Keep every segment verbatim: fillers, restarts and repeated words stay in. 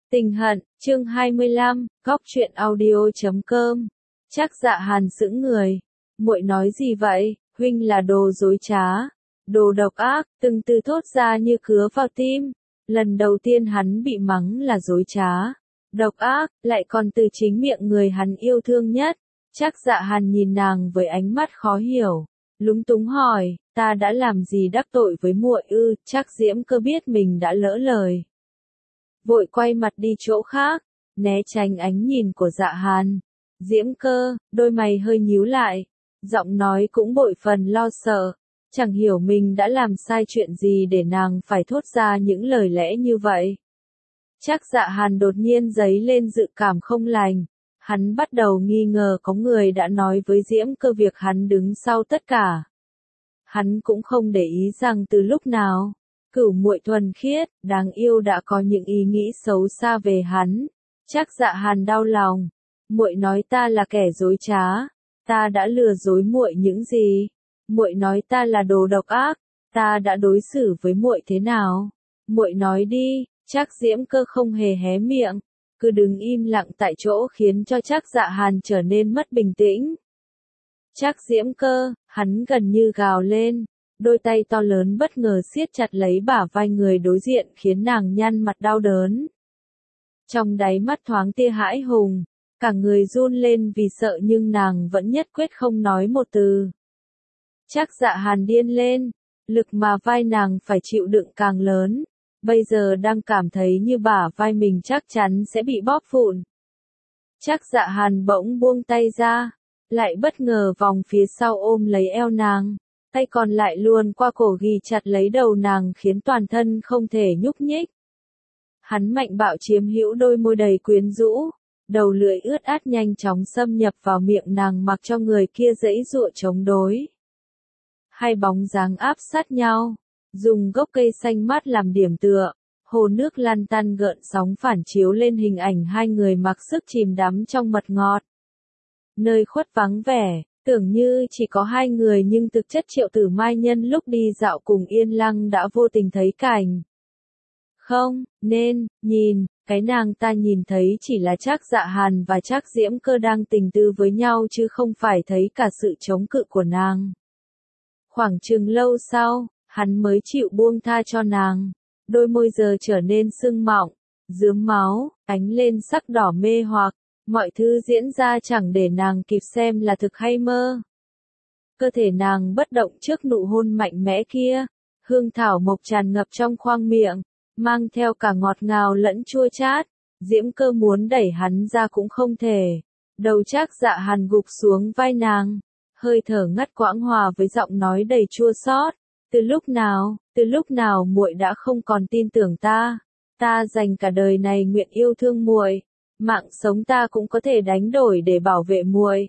Tình hận, chương hai mươi lăm, góc truyện audio chấm com. Trác Dạ Hàn sững người. Muội nói gì vậy? Huynh là đồ dối trá, đồ độc ác, từng từ thốt ra như cứa vào tim. Lần đầu tiên hắn bị mắng là dối trá, độc ác, lại còn từ chính miệng người hắn yêu thương nhất. Trác Dạ Hàn nhìn nàng với ánh mắt khó hiểu, lúng túng hỏi, ta đã làm gì đắc tội với muội ư? Trác Diễm Cơ biết mình đã lỡ lời, vội quay mặt đi chỗ khác, né tránh ánh nhìn của Dạ Hàn. Diễm Cơ, đôi mày hơi nhíu lại, giọng nói cũng bội phần lo sợ, chẳng hiểu mình đã làm sai chuyện gì để nàng phải thốt ra những lời lẽ như vậy. Trác Dạ Hàn đột nhiên dấy lên dự cảm không lành, hắn bắt đầu nghi ngờ có người đã nói với Diễm Cơ việc hắn đứng sau tất cả. Hắn cũng không để ý rằng từ lúc nào, Cửu muội thuần khiết, đáng yêu đã có những ý nghĩ xấu xa về hắn. Trác Dạ Hàn đau lòng, muội nói ta là kẻ dối trá, ta đã lừa dối muội những gì? Muội nói ta là đồ độc ác, ta đã đối xử với muội thế nào? Muội nói đi. Trác Diễm Cơ không hề hé miệng, cứ đứng im lặng tại chỗ khiến cho Trác Dạ Hàn trở nên mất bình tĩnh. Trác Diễm Cơ, hắn gần như gào lên. Đôi tay to lớn bất ngờ siết chặt lấy bả vai người đối diện khiến nàng nhăn mặt đau đớn. Trong đáy mắt thoáng tia hãi hùng, cả người run lên vì sợ nhưng nàng vẫn nhất quyết không nói một từ. Trác Dạ Hàn điên lên, lực mà vai nàng phải chịu đựng càng lớn, bây giờ đang cảm thấy như bả vai mình chắc chắn sẽ bị bóp vụn. Trác Dạ Hàn bỗng buông tay ra, lại bất ngờ vòng phía sau ôm lấy eo nàng. Tay còn lại luồn qua cổ ghì chặt lấy đầu nàng khiến toàn thân không thể nhúc nhích. Hắn mạnh bạo chiếm hữu đôi môi đầy quyến rũ, đầu lưỡi ướt át nhanh chóng xâm nhập vào miệng nàng mặc cho người kia giãy giụa chống đối. Hai bóng dáng áp sát nhau, dùng gốc cây xanh mát làm điểm tựa, hồ nước lăn tăn gợn sóng phản chiếu lên hình ảnh hai người mặc sức chìm đắm trong mật ngọt. Nơi khuất vắng vẻ, tưởng như chỉ có hai người nhưng thực chất Triệu Tử Mai nhân lúc đi dạo cùng Yên Lăng đã vô tình thấy cảnh. Không, nên, nhìn, cái nàng ta nhìn thấy chỉ là Trác Dạ Hàn và Trác Diễm Cơ đang tình tư với nhau chứ không phải thấy cả sự chống cự của nàng. Khoảng chừng lâu sau, hắn mới chịu buông tha cho nàng, đôi môi giờ trở nên sưng mọng, rướm máu, ánh lên sắc đỏ mê hoặc. Mọi thứ diễn ra chẳng để nàng kịp xem là thực hay mơ. Cơ thể nàng bất động trước nụ hôn mạnh mẽ kia, hương thảo mộc tràn ngập trong khoang miệng, mang theo cả ngọt ngào lẫn chua chát. Diễm Cơ muốn đẩy hắn ra cũng không thể. Đầu Trác Dạ Hàn gục xuống vai nàng, hơi thở ngắt quãng hòa với giọng nói đầy chua xót. Từ lúc nào, từ lúc nào muội đã không còn tin tưởng ta? Ta dành cả đời này nguyện yêu thương muội. Mạng sống ta cũng có thể đánh đổi để bảo vệ muội.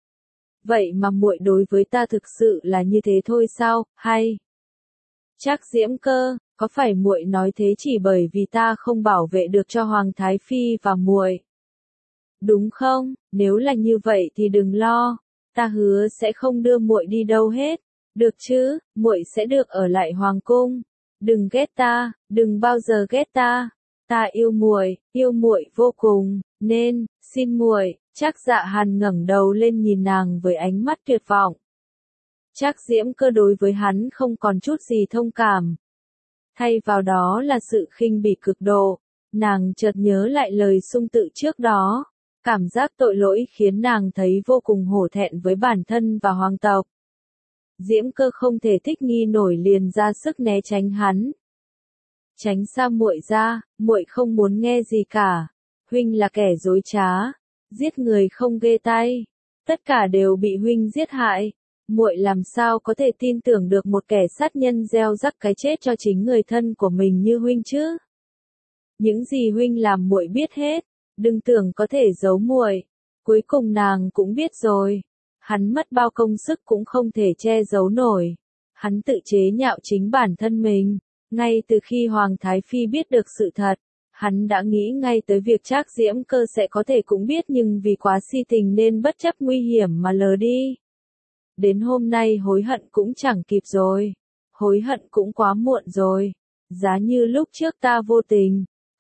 Vậy mà muội đối với ta thực sự là như thế thôi sao? Hay Trác Diễm Cơ, có phải muội nói thế chỉ bởi vì ta không bảo vệ được cho Hoàng Thái Phi và muội? Đúng không? Nếu là như vậy thì đừng lo, ta hứa sẽ không đưa muội đi đâu hết. Được chứ? Muội sẽ được ở lại hoàng cung. Đừng ghét ta, đừng bao giờ ghét ta. Ta yêu muội, yêu muội vô cùng, nên, xin muội. Trác Dạ Hàn ngẩng đầu lên nhìn nàng với ánh mắt tuyệt vọng. Trác Diễm Cơ đối với hắn không còn chút gì thông cảm. Thay vào đó là sự khinh bỉ cực độ. Nàng chợt nhớ lại lời sung tự trước đó. Cảm giác tội lỗi khiến nàng thấy vô cùng hổ thẹn với bản thân và hoàng tộc. Diễm Cơ không thể thích nghi nổi liền ra sức né tránh hắn. Tránh xa muội ra, muội không muốn nghe gì cả. Huynh là kẻ dối trá, giết người không ghê tay, tất cả đều bị huynh giết hại. Muội làm sao có thể tin tưởng được một kẻ sát nhân gieo rắc cái chết cho chính người thân của mình như huynh chứ? Những gì huynh làm muội biết hết, đừng tưởng có thể giấu muội. Cuối cùng nàng cũng biết rồi. Hắn mất bao công sức cũng không thể che giấu nổi. Hắn tự chế nhạo chính bản thân mình. Ngay từ khi Hoàng Thái Phi biết được sự thật, hắn đã nghĩ ngay tới việc Trác Diễm Cơ sẽ có thể cũng biết nhưng vì quá si tình nên bất chấp nguy hiểm mà lờ đi. Đến hôm nay hối hận cũng chẳng kịp rồi. Hối hận cũng quá muộn rồi. Giá như lúc trước ta vô tình,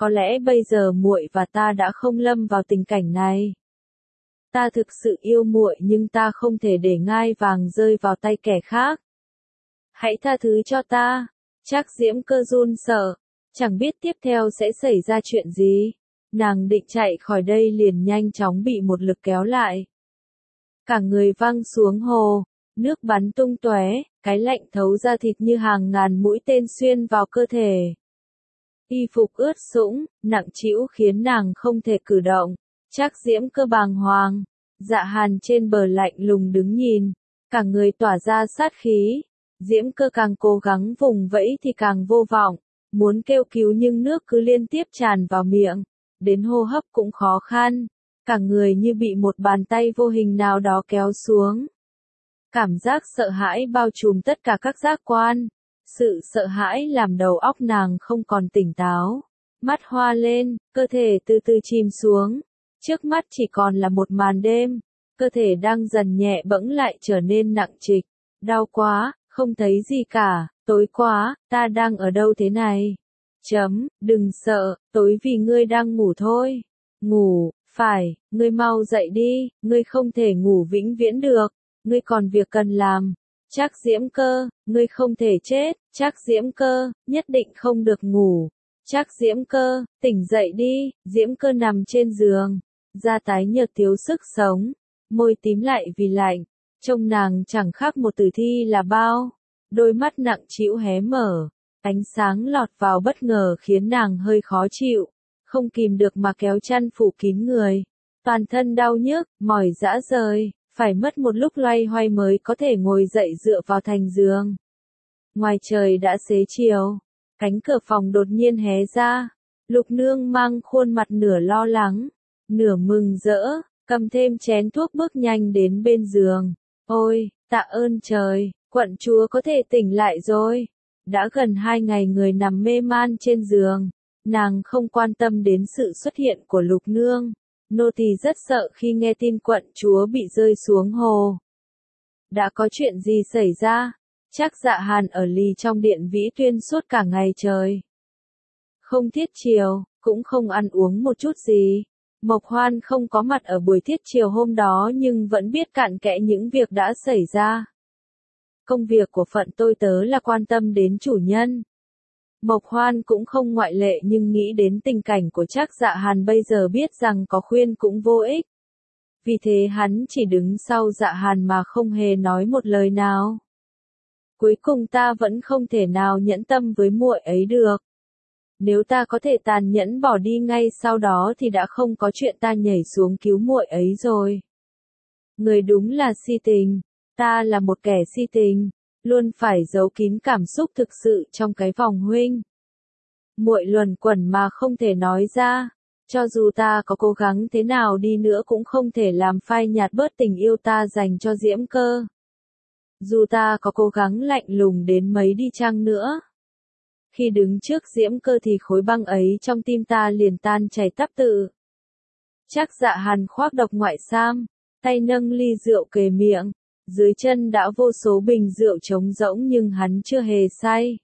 có lẽ bây giờ muội và ta đã không lâm vào tình cảnh này. Ta thực sự yêu muội nhưng ta không thể để ngai vàng rơi vào tay kẻ khác. Hãy tha thứ cho ta. Trác Diễm Cơ run sợ, chẳng biết tiếp theo sẽ xảy ra chuyện gì. Nàng định chạy khỏi đây liền nhanh chóng bị một lực kéo lại. Cả người văng xuống hồ, nước bắn tung tóe, cái lạnh thấu ra thịt như hàng ngàn mũi tên xuyên vào cơ thể. Y phục ướt sũng, nặng trĩu khiến nàng không thể cử động. Trác Diễm Cơ bàng hoàng, Dạ Hàn trên bờ lạnh lùng đứng nhìn, cả người tỏa ra sát khí. Diễm Cơ càng cố gắng vùng vẫy thì càng vô vọng, muốn kêu cứu nhưng nước cứ liên tiếp tràn vào miệng, đến hô hấp cũng khó khăn, cả người như bị một bàn tay vô hình nào đó kéo xuống. Cảm giác sợ hãi bao trùm tất cả các giác quan, sự sợ hãi làm đầu óc nàng không còn tỉnh táo, mắt hoa lên, cơ thể từ từ chìm xuống, trước mắt chỉ còn là một màn đêm, cơ thể đang dần nhẹ bẫng lại trở nên nặng trịch, đau quá. Không thấy gì cả, tối quá, ta đang ở đâu thế này? Chấm, đừng sợ, tối vì ngươi đang ngủ thôi. Ngủ, phải, ngươi mau dậy đi, ngươi không thể ngủ vĩnh viễn được, ngươi còn việc cần làm. Trác Diễm Cơ, ngươi không thể chết, Trác Diễm Cơ, nhất định không được ngủ. Trác Diễm Cơ, tỉnh dậy đi, Diễm Cơ nằm trên giường, da tái nhợt thiếu sức sống, môi tím lại vì lạnh. Trông nàng chẳng khác một tử thi là bao, đôi mắt nặng trĩu hé mở, ánh sáng lọt vào bất ngờ khiến nàng hơi khó chịu, không kìm được mà kéo chăn phủ kín người, toàn thân đau nhức, mỏi rã rời, phải mất một lúc loay hoay mới có thể ngồi dậy dựa vào thành giường. Ngoài trời đã xế chiều, cánh cửa phòng đột nhiên hé ra, Lục Nương mang khuôn mặt nửa lo lắng, nửa mừng rỡ, cầm thêm chén thuốc bước nhanh đến bên giường. Ôi, tạ ơn trời, quận chúa có thể tỉnh lại rồi. Đã gần hai ngày người nằm mê man trên giường, nàng không quan tâm đến sự xuất hiện của Lục Nương. Nô tỳ rất sợ khi nghe tin quận chúa bị rơi xuống hồ. Đã có chuyện gì xảy ra? Chắc Dạ Hàn ở lì trong điện Vĩ Tuyên suốt cả ngày trời. Không thiết chiều, cũng không ăn uống một chút gì. Mộc Hoan không có mặt ở buổi thiết chiều hôm đó nhưng vẫn biết cặn kẽ những việc đã xảy ra. Công việc của phận tôi tớ là quan tâm đến chủ nhân. Mộc Hoan cũng không ngoại lệ nhưng nghĩ đến tình cảnh của Trác Dạ Hàn bây giờ biết rằng có khuyên cũng vô ích. Vì thế hắn chỉ đứng sau Dạ Hàn mà không hề nói một lời nào. Cuối cùng ta vẫn không thể nào nhẫn tâm với muội ấy được. Nếu ta có thể tàn nhẫn bỏ đi ngay sau đó thì đã không có chuyện ta nhảy xuống cứu muội ấy rồi. Người đúng là si tình, ta là một kẻ si tình, luôn phải giấu kín cảm xúc thực sự trong cái vòng huynh. Muội luẩn quẩn mà không thể nói ra, cho dù ta có cố gắng thế nào đi nữa cũng không thể làm phai nhạt bớt tình yêu ta dành cho Diễm Cơ. Dù ta có cố gắng lạnh lùng đến mấy đi chăng nữa. Khi đứng trước Diễm Cơ thì khối băng ấy trong tim ta liền tan chảy tắp tự. Trác Dạ Hàn khoác độc ngoại sam, tay nâng ly rượu kề miệng, dưới chân đã vô số bình rượu trống rỗng nhưng hắn chưa hề say.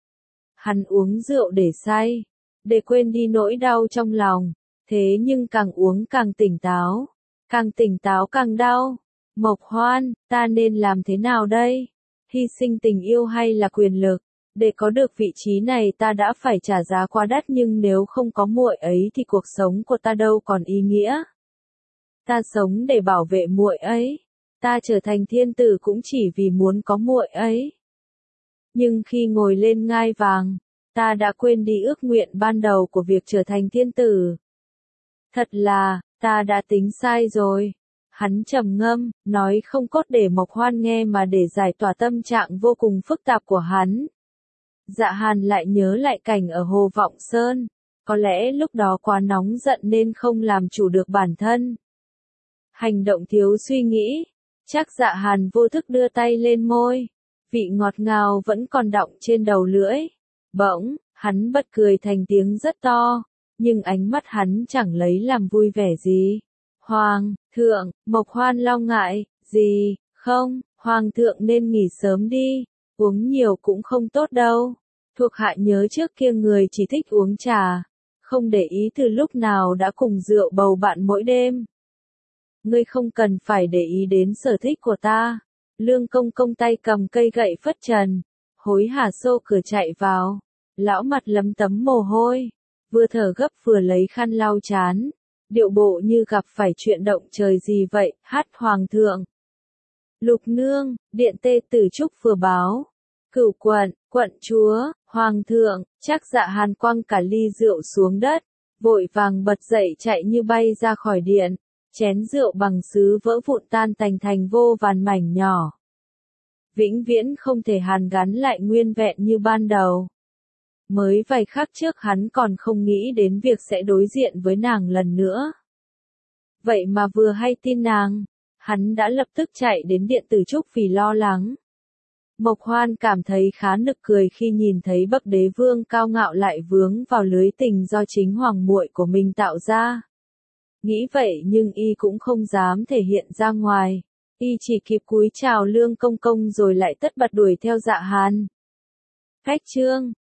Hắn uống rượu để say, để quên đi nỗi đau trong lòng, thế nhưng càng uống càng tỉnh táo, càng tỉnh táo càng đau. Mộc Hoan, ta nên làm thế nào đây? Hy sinh tình yêu hay là quyền lực? Để có được vị trí này ta đã phải trả giá quá đắt nhưng nếu không có muội ấy thì cuộc sống của ta đâu còn ý nghĩa. Ta sống để bảo vệ muội ấy. Ta trở thành thiên tử cũng chỉ vì muốn có muội ấy. Nhưng khi ngồi lên ngai vàng, ta đã quên đi ước nguyện ban đầu của việc trở thành thiên tử. Thật là, ta đã tính sai rồi. Hắn trầm ngâm, nói không cốt để Mộc Hoan nghe mà để giải tỏa tâm trạng vô cùng phức tạp của hắn. Dạ Hàn lại nhớ lại cảnh ở Hồ Vọng Sơn, có lẽ lúc đó quá nóng giận nên không làm chủ được bản thân. Hành động thiếu suy nghĩ, Trác Dạ Hàn vô thức đưa tay lên môi, vị ngọt ngào vẫn còn đọng trên đầu lưỡi. Bỗng, hắn bật cười thành tiếng rất to, nhưng ánh mắt hắn chẳng lấy làm vui vẻ gì. Hoàng thượng, Mộc Hoan lo ngại, gì, không, Hoàng thượng nên nghỉ sớm đi, uống nhiều cũng không tốt đâu. Thuộc hạ nhớ trước kia người chỉ thích uống trà, không để ý từ lúc nào đã cùng rượu bầu bạn mỗi đêm. Ngươi không cần phải để ý đến sở thích của ta. Lương Công Công tay cầm cây gậy phất trần, hối hả xô cửa chạy vào. Lão mặt lấm tấm mồ hôi, vừa thở gấp vừa lấy khăn lau chán, điệu bộ như gặp phải chuyện động trời gì vậy. Hát hoàng thượng. Lục nương, điện tê Tử Trúc vừa báo. Cửu quận, quận chúa, hoàng thượng. Chắc Dạ Hàn quăng cả ly rượu xuống đất, vội vàng bật dậy chạy như bay ra khỏi điện. Chén rượu bằng sứ vỡ vụn tan tành thành vô vàn mảnh nhỏ. Vĩnh viễn không thể hàn gắn lại nguyên vẹn như ban đầu. Mới vài khắc trước hắn còn không nghĩ đến việc sẽ đối diện với nàng lần nữa. Vậy mà vừa hay tin nàng, hắn đã lập tức chạy đến điện Tử Trúc vì lo lắng. Mộc Hoan cảm thấy khá nực cười khi nhìn thấy bậc đế vương cao ngạo lại vướng vào lưới tình do chính hoàng muội của mình tạo ra. Nghĩ vậy nhưng y cũng không dám thể hiện ra ngoài, y chỉ kịp cúi chào Lương Công Công rồi lại tất bật đuổi theo Dạ Hàn. Khách trương,